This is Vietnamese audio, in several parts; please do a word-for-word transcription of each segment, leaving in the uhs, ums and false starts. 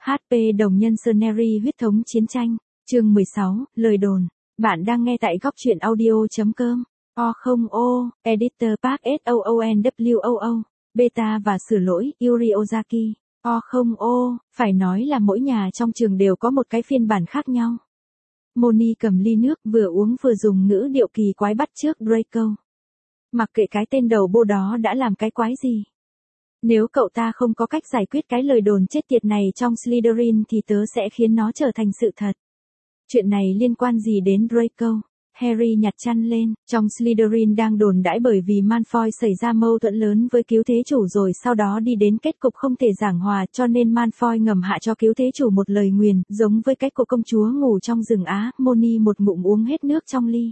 hát pê đồng nhân Scenery huyết thống chiến tranh, chương mười sáu, lời đồn. Bạn đang nghe tại góc truyện audio.com. O không O, Editor Park S O O N W O O, Beta và sửa lỗi, Yuri Ozaki. O không O, phải nói là mỗi nhà trong trường đều có một cái phiên bản khác nhau. Moni cầm ly nước vừa uống vừa dùng ngữ điệu kỳ quái bắt chước Draco. Mặc kệ cái tên đầu bô đó đã làm cái quái gì. Nếu cậu ta không có cách giải quyết cái lời đồn chết tiệt này trong Slytherin thì tớ sẽ khiến nó trở thành sự thật. Chuyện này liên quan gì đến Draco? Harry nhặt chăn lên, trong Slytherin đang đồn đãi bởi vì Malfoy xảy ra mâu thuẫn lớn với cứu thế chủ rồi sau đó đi đến kết cục không thể giảng hòa cho nên Malfoy ngầm hạ cho cứu thế chủ một lời nguyền, giống với cái của công chúa ngủ trong rừng Á. Moni một ngụm uống hết nước trong ly.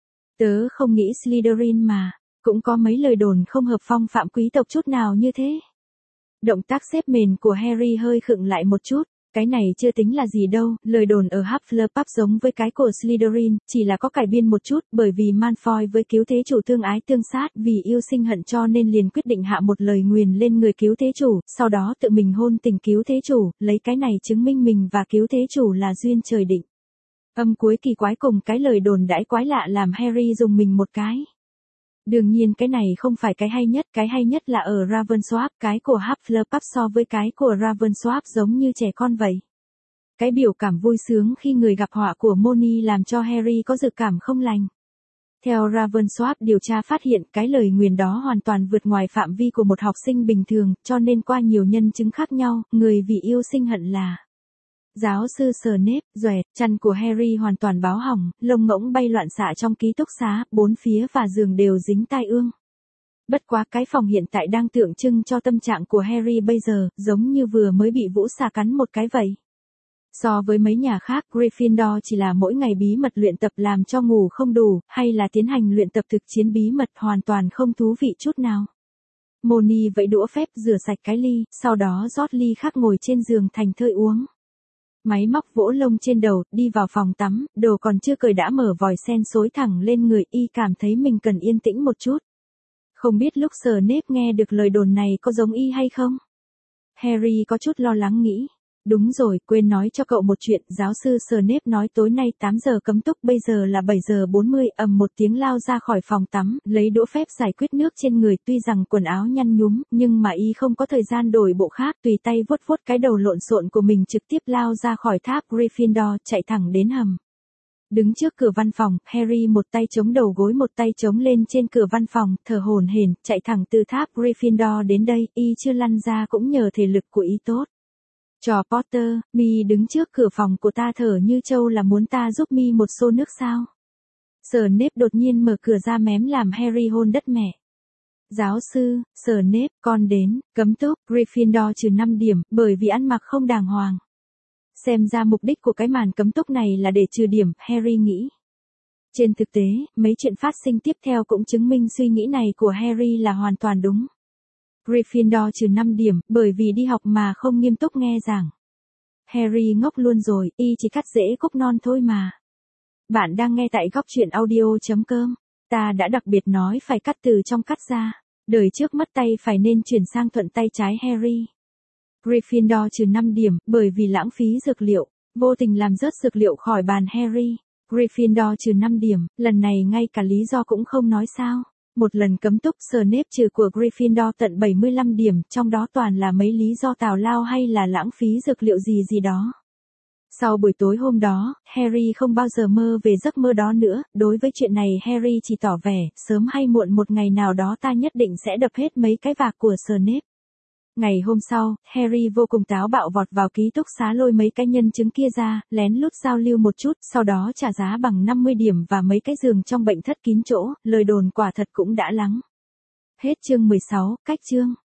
Tớ không nghĩ Slytherin mà, cũng có mấy lời đồn không hợp phong phạm quý tộc chút nào như thế. Động tác xếp mền của Harry hơi khựng lại một chút. Cái này chưa tính là gì đâu, lời đồn ở Hufflepuff giống với cái của Slytherin, chỉ là có cải biên một chút, bởi vì Malfoy với cứu thế chủ tương ái tương sát vì yêu sinh hận cho nên liền quyết định hạ một lời nguyền lên người cứu thế chủ, sau đó tự mình hôn tình cứu thế chủ, lấy cái này chứng minh mình và cứu thế chủ là duyên trời định. Âm cuối kỳ quái cùng cái lời đồn đãi quái lạ làm Harry dùng mình một cái. Đương nhiên cái này không phải cái hay nhất, cái hay nhất là ở Ravensworth, cái của Hufflepuff so với cái của Ravensworth giống như trẻ con vậy. Cái biểu cảm vui sướng khi người gặp họa của Moni làm cho Harry có dự cảm không lành. Theo Ravensworth điều tra phát hiện cái lời nguyền đó hoàn toàn vượt ngoài phạm vi của một học sinh bình thường, cho nên qua nhiều nhân chứng khác nhau, người vì yêu sinh hận là giáo sư Snape. Doẹt, chăn của Harry hoàn toàn báo hỏng, lông ngỗng bay loạn xạ trong ký túc xá, bốn phía và giường đều dính tai ương. Bất quá cái phòng hiện tại đang tượng trưng cho tâm trạng của Harry bây giờ, giống như vừa mới bị vũ xà cắn một cái vậy. So với mấy nhà khác, Gryffindor chỉ là mỗi ngày bí mật luyện tập làm cho ngủ không đủ, hay là tiến hành luyện tập thực chiến bí mật hoàn toàn không thú vị chút nào. Moni vẫy đũa phép rửa sạch cái ly, sau đó rót ly khác ngồi trên giường thành thơi uống. Máy móc vỗ lông trên đầu, đi vào phòng tắm, đồ còn chưa cởi đã mở vòi sen xối thẳng lên người, y cảm thấy mình cần yên tĩnh một chút. Không biết lúc Snape nghe được lời đồn này có giống y hay không? Harry có chút lo lắng nghĩ. Đúng rồi, quên nói cho cậu một chuyện, giáo sư Snape nói tối nay tám giờ cấm túc, bây giờ là bảy giờ bốn mươi, ầm một tiếng lao ra khỏi phòng tắm, lấy đũa phép giải quyết nước trên người, tuy rằng quần áo nhăn nhúm, nhưng mà y không có thời gian đổi bộ khác, tùy tay vuốt vuốt cái đầu lộn xộn của mình trực tiếp lao ra khỏi tháp Gryffindor, chạy thẳng đến hầm. Đứng trước cửa văn phòng, Harry một tay chống đầu gối một tay chống lên trên cửa văn phòng, thở hổn hển, chạy thẳng từ tháp Gryffindor đến đây, y chưa lăn ra cũng nhờ thể lực của y tốt. Trò Potter, mi đứng trước cửa phòng của ta thở như trâu là muốn ta giúp mi một xô nước sao? Snape đột nhiên mở cửa ra mém làm Harry hôn đất mẹ. Giáo sư, Snape, con đến, cấm túc, Gryffindor trừ năm điểm, bởi vì ăn mặc không đàng hoàng. Xem ra mục đích của cái màn cấm túc này là để trừ điểm, Harry nghĩ. Trên thực tế, mấy chuyện phát sinh tiếp theo cũng chứng minh suy nghĩ này của Harry là hoàn toàn đúng. Gryffindor trừ năm điểm, bởi vì đi học mà không nghiêm túc nghe giảng. Harry ngốc luôn rồi, y chỉ cắt rễ cúc non thôi mà. Bạn đang nghe tại góc truyện audio.com. Ta đã đặc biệt nói phải cắt từ trong cắt ra. Đời trước mất tay phải nên chuyển sang thuận tay trái Harry. Gryffindor trừ năm điểm, bởi vì lãng phí dược liệu, vô tình làm rớt dược liệu khỏi bàn Harry. Gryffindor trừ năm điểm, lần này ngay cả lý do cũng không nói sao. Một lần cấm túc, Snape trừ của Gryffindor tận bảy mươi lăm điểm, trong đó toàn là mấy lý do tào lao hay là lãng phí dược liệu gì gì đó. Sau buổi tối hôm đó, Harry không bao giờ mơ về giấc mơ đó nữa, đối với chuyện này Harry chỉ tỏ vẻ, sớm hay muộn một ngày nào đó ta nhất định sẽ đập hết mấy cái vạc của Snape. Ngày hôm sau, Harry vô cùng táo bạo vọt vào ký túc xá lôi mấy cái nhân chứng kia ra, lén lút giao lưu một chút, sau đó trả giá bằng năm mươi điểm và mấy cái giường trong bệnh thất kín chỗ, lời đồn quả thật cũng đã lắng. Hết chương mười sáu, cách chương.